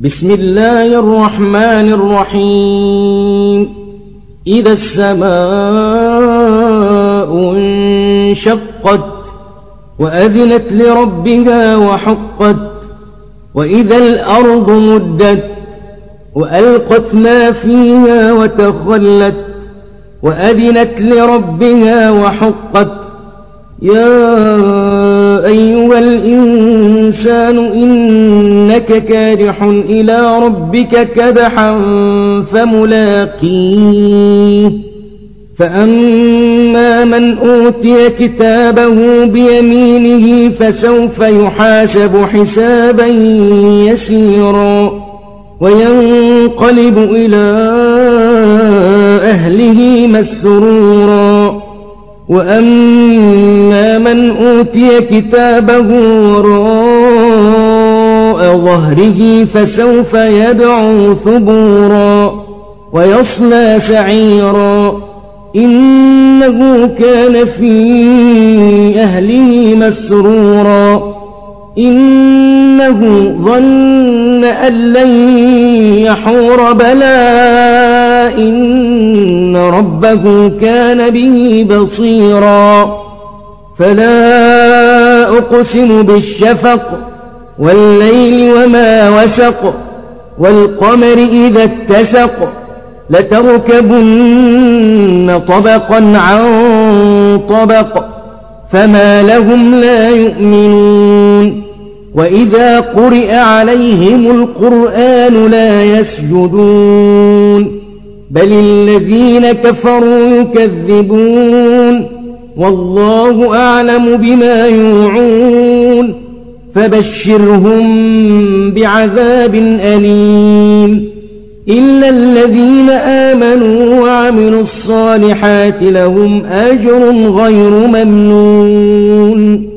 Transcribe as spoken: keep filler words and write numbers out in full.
بسم الله الرحمن الرحيم إذا السماء انشقت وأذنت لربها وحقت وإذا الأرض مدت وألقت ما فيها وتخلت وأذنت لربها وحقت يا أيها الإنسان إنك كادح إلى ربك كدحا فملاقيه فأما من أوتي كتابه بيمينه فسوف يحاسب حسابا يسيرا وينقلب إلى أهله مسرورا وأما من أوتي كتابه وراء ظهره فسوف يدعو ثبورا ويصلى سعيرا إنه كان في أهله مسرورا إنه ظن أن لن يحور بلى إن ربه كان به بصيرا فلا أقسم بالشفق والليل وما وسق والقمر إذا اتسق لتركبن طبقا عن طبق فما لهم لا يؤمنون وإذا قرئ عليهم القرآن لا يسجدون بل الذين كفروا يكذبون والله أعلم بما يوعون فبشرهم بعذاب أليم إلا الذين آمنوا وعملوا الصالحات لهم أجر غير ممنون